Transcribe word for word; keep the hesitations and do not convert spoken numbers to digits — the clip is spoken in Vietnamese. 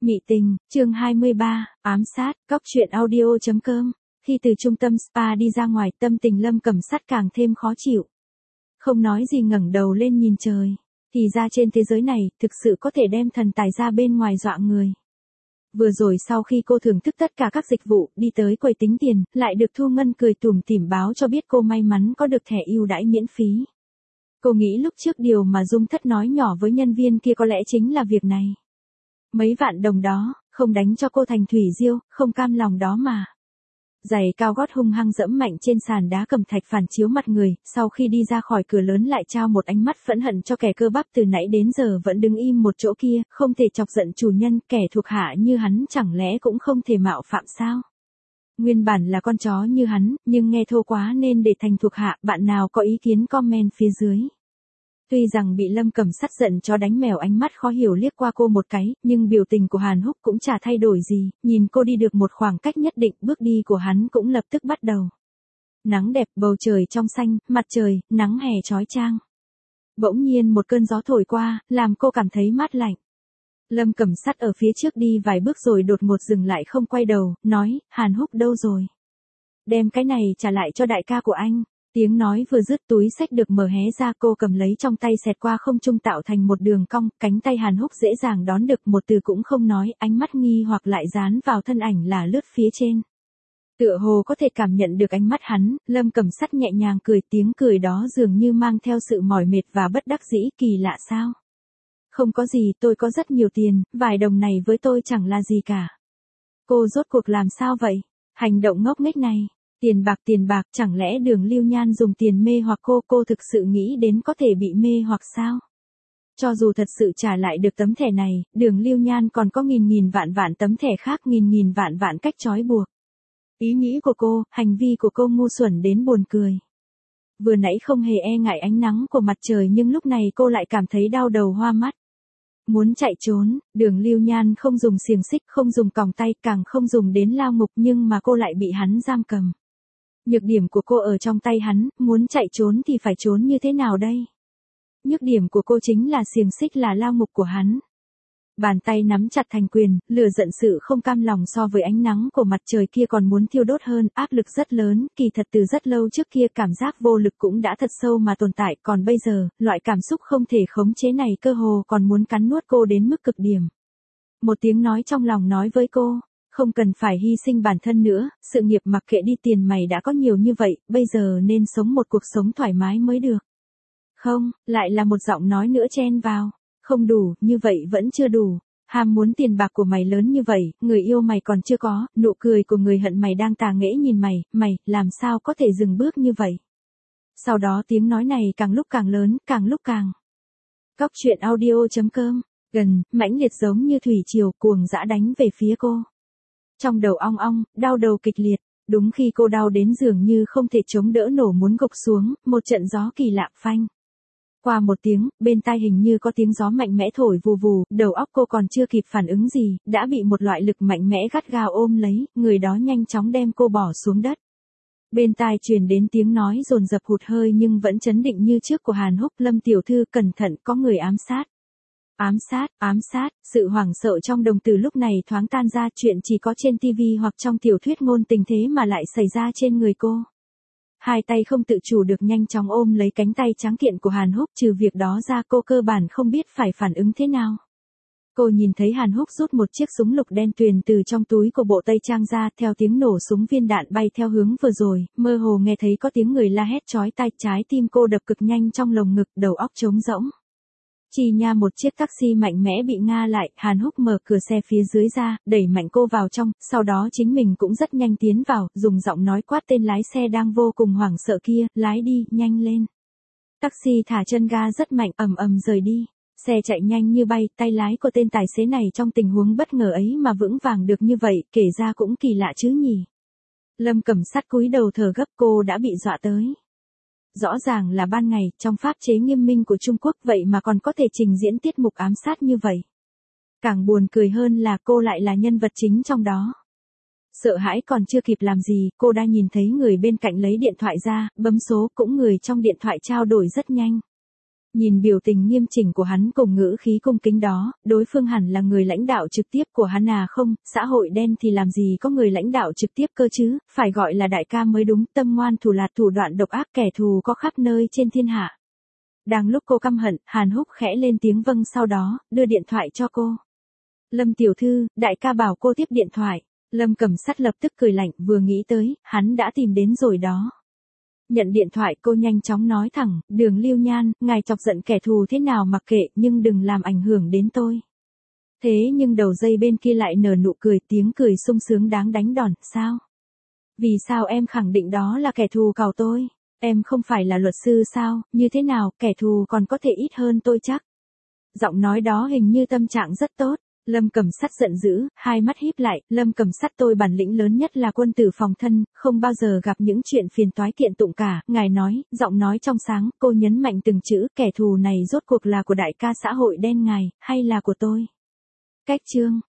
Mị tình, chương hai mươi ba, ám sát, cóc truyện audio.com. Khi từ trung tâm spa đi ra ngoài, tâm tình Lâm Cẩm Sắt càng thêm khó chịu. Không nói gì ngẩng đầu lên nhìn trời. Thì ra trên thế giới này, thực sự có thể đem thần tài ra bên ngoài dọa người. Vừa rồi sau khi cô thưởng thức tất cả các dịch vụ, đi tới quầy tính tiền, lại được Thu Ngân cười tủm tỉm báo cho biết cô may mắn có được thẻ ưu đãi miễn phí. Cô nghĩ lúc trước điều mà Dung Thất nói nhỏ với nhân viên kia có lẽ chính là việc này. Mấy vạn đồng đó, không đánh cho cô thành thủy diêu, không cam lòng đó mà. Giày cao gót hung hăng dẫm mạnh trên sàn đá cẩm thạch phản chiếu mặt người, sau khi đi ra khỏi cửa lớn lại trao một ánh mắt phẫn hận cho kẻ cơ bắp từ nãy đến giờ vẫn đứng im một chỗ kia, không thể chọc giận chủ nhân, kẻ thuộc hạ như hắn chẳng lẽ cũng không thể mạo phạm sao? Nguyên bản là con chó như hắn, nhưng nghe thô quá nên để thành thuộc hạ, bạn nào có ý kiến comment phía dưới. Tuy rằng bị Lâm Cẩm Sắt giận chó đánh mèo, ánh mắt khó hiểu liếc qua cô một cái, nhưng biểu tình của Hàn Húc cũng chả thay đổi gì, nhìn cô đi được một khoảng cách nhất định, bước đi của hắn cũng lập tức bắt đầu. Nắng đẹp, bầu trời trong xanh, mặt trời, nắng hè chói chang. Bỗng nhiên một cơn gió thổi qua, làm cô cảm thấy mát lạnh. Lâm Cẩm Sắt ở phía trước đi vài bước rồi đột ngột dừng lại không quay đầu, nói, Hàn Húc đâu rồi? Đem cái này trả lại cho đại ca của anh. Tiếng nói vừa dứt, túi xách được mở hé ra, cô cầm lấy trong tay xẹt qua không trung tạo thành một đường cong, cánh tay Hàn Húc dễ dàng đón được, một từ cũng không nói, ánh mắt nghi hoặc lại dán vào thân ảnh là lướt phía trên. Tựa hồ có thể cảm nhận được ánh mắt hắn, Lâm Cẩm Sắt nhẹ nhàng cười, tiếng cười đó dường như mang theo sự mỏi mệt và bất đắc dĩ, kỳ lạ sao? Không có gì, tôi có rất nhiều tiền, vài đồng này với tôi chẳng là gì cả. Cô rốt cuộc làm sao vậy? Hành động ngốc nghếch này. Tiền bạc tiền bạc, chẳng lẽ Đường Lưu Nhan dùng tiền mê hoặc cô, cô thực sự nghĩ đến có thể bị mê hoặc sao? Cho dù thật sự trả lại được tấm thẻ này, Đường Lưu Nhan còn có nghìn nghìn vạn vạn tấm thẻ khác, nghìn nghìn vạn vạn cách trói buộc. Ý nghĩ của cô, hành vi của cô ngu xuẩn đến buồn cười. Vừa nãy không hề e ngại ánh nắng của mặt trời, nhưng lúc này cô lại cảm thấy đau đầu hoa mắt. Muốn chạy trốn, Đường Lưu Nhan không dùng xiềng xích, không dùng còng tay, càng không dùng đến lao ngục, nhưng mà cô lại bị hắn giam cầm. Nhược điểm của cô ở trong tay hắn, muốn chạy trốn thì phải trốn như thế nào đây? Nhược điểm của cô chính là xiềng xích, là lao ngục của hắn. Bàn tay nắm chặt thành quyền, lửa giận sự không cam lòng so với ánh nắng của mặt trời kia còn muốn thiêu đốt hơn, áp lực rất lớn, kỳ thật từ rất lâu trước kia cảm giác vô lực cũng đã thật sâu mà tồn tại, còn bây giờ, loại cảm xúc không thể khống chế này cơ hồ còn muốn cắn nuốt cô đến mức cực điểm. Một tiếng nói trong lòng nói với cô, không cần phải hy sinh bản thân nữa, sự nghiệp mặc kệ đi, tiền mày đã có nhiều như vậy, bây giờ nên sống một cuộc sống thoải mái mới được. Không, lại là một giọng nói nữa chen vào. Không đủ, như vậy vẫn chưa đủ. Ham muốn tiền bạc của mày lớn như vậy, người yêu mày còn chưa có, nụ cười của người hận mày đang tà nghễ nhìn mày, mày, làm sao có thể dừng bước như vậy? Sau đó tiếng nói này càng lúc càng lớn, càng lúc càng. Cóc truyện audio.com, gần, mãnh liệt giống như thủy triều, cuồng dã đánh về phía cô. Trong đầu ong ong, đau đầu kịch liệt, đúng khi cô đau đến dường như không thể chống đỡ nổ muốn gục xuống, một trận gió kỳ lạ phanh. Qua một tiếng, bên tai hình như có tiếng gió mạnh mẽ thổi vù vù, đầu óc cô còn chưa kịp phản ứng gì, đã bị một loại lực mạnh mẽ gắt gao ôm lấy, người đó nhanh chóng đem cô bỏ xuống đất. Bên tai truyền đến tiếng nói dồn dập hụt hơi nhưng vẫn chấn định như trước của Hàn Húc, Lâm tiểu thư cẩn thận, có người ám sát. Ám sát, ám sát, sự hoảng sợ trong đồng tử lúc này thoáng tan ra, chuyện chỉ có trên tivi hoặc trong tiểu thuyết ngôn tình thế mà lại xảy ra trên người cô. Hai tay không tự chủ được nhanh chóng ôm lấy cánh tay trắng kiện của Hàn Húc, trừ việc đó ra cô cơ bản không biết phải phản ứng thế nào. Cô nhìn thấy Hàn Húc rút một chiếc súng lục đen tuyền từ trong túi của bộ tây trang ra, theo tiếng nổ súng viên đạn bay theo hướng vừa rồi, mơ hồ nghe thấy có tiếng người la hét chói tai, trái tim cô đập cực nhanh trong lồng ngực, đầu óc trống rỗng. Chỉ nha một chiếc taxi mạnh mẽ bị ngã lại, Hàn Húc mở cửa xe phía dưới ra, đẩy mạnh cô vào trong, sau đó chính mình cũng rất nhanh tiến vào, dùng giọng nói quát tên lái xe đang vô cùng hoảng sợ kia, lái đi, nhanh lên. Taxi thả chân ga rất mạnh, ầm ầm rời đi. Xe chạy nhanh như bay, tay lái của tên tài xế này trong tình huống bất ngờ ấy mà vững vàng được như vậy, kể ra cũng kỳ lạ chứ nhỉ. Lâm Cẩm Sắt cúi đầu thở gấp, cô đã bị dọa tới. Rõ ràng là ban ngày, trong pháp chế nghiêm minh của Trung Quốc vậy mà còn có thể trình diễn tiết mục ám sát như vậy. Càng buồn cười hơn là cô lại là nhân vật chính trong đó. Sợ hãi còn chưa kịp làm gì, cô đã nhìn thấy người bên cạnh lấy điện thoại ra, bấm số, cũng người trong điện thoại trao đổi rất nhanh. Nhìn biểu tình nghiêm chỉnh của hắn cùng ngữ khí cung kính đó, đối phương hẳn là người lãnh đạo trực tiếp của hắn à không, xã hội đen thì làm gì có người lãnh đạo trực tiếp cơ chứ, phải gọi là đại ca mới đúng, tâm ngoan thủ lạt thủ đoạn độc ác kẻ thù có khắp nơi trên thiên hạ. Đang lúc cô căm hận, Hàn Húc khẽ lên tiếng vâng sau đó, đưa điện thoại cho cô. Lâm tiểu thư, đại ca bảo cô tiếp điện thoại. Lâm Cẩm Sắt lập tức cười lạnh, vừa nghĩ tới, hắn đã tìm đến rồi đó. Nhận điện thoại cô nhanh chóng nói thẳng, Đường Lưu Nhan, ngài chọc giận kẻ thù thế nào mặc kệ, nhưng đừng làm ảnh hưởng đến tôi. Thế nhưng đầu dây bên kia lại nở nụ cười, tiếng cười sung sướng đáng đánh đòn, sao? Vì sao em khẳng định đó là kẻ thù cào tôi? Em không phải là luật sư sao, như thế nào, kẻ thù còn có thể ít hơn tôi chắc. Giọng nói đó hình như tâm trạng rất tốt. Lâm Cẩm Sắt giận dữ, hai mắt híp lại, Lâm Cẩm Sắt tôi bản lĩnh lớn nhất là quân tử phòng thân, không bao giờ gặp những chuyện phiền toái kiện tụng cả, ngài nói, giọng nói trong sáng, cô nhấn mạnh từng chữ, kẻ thù này rốt cuộc là của đại ca xã hội đen ngài, hay là của tôi? Cách chương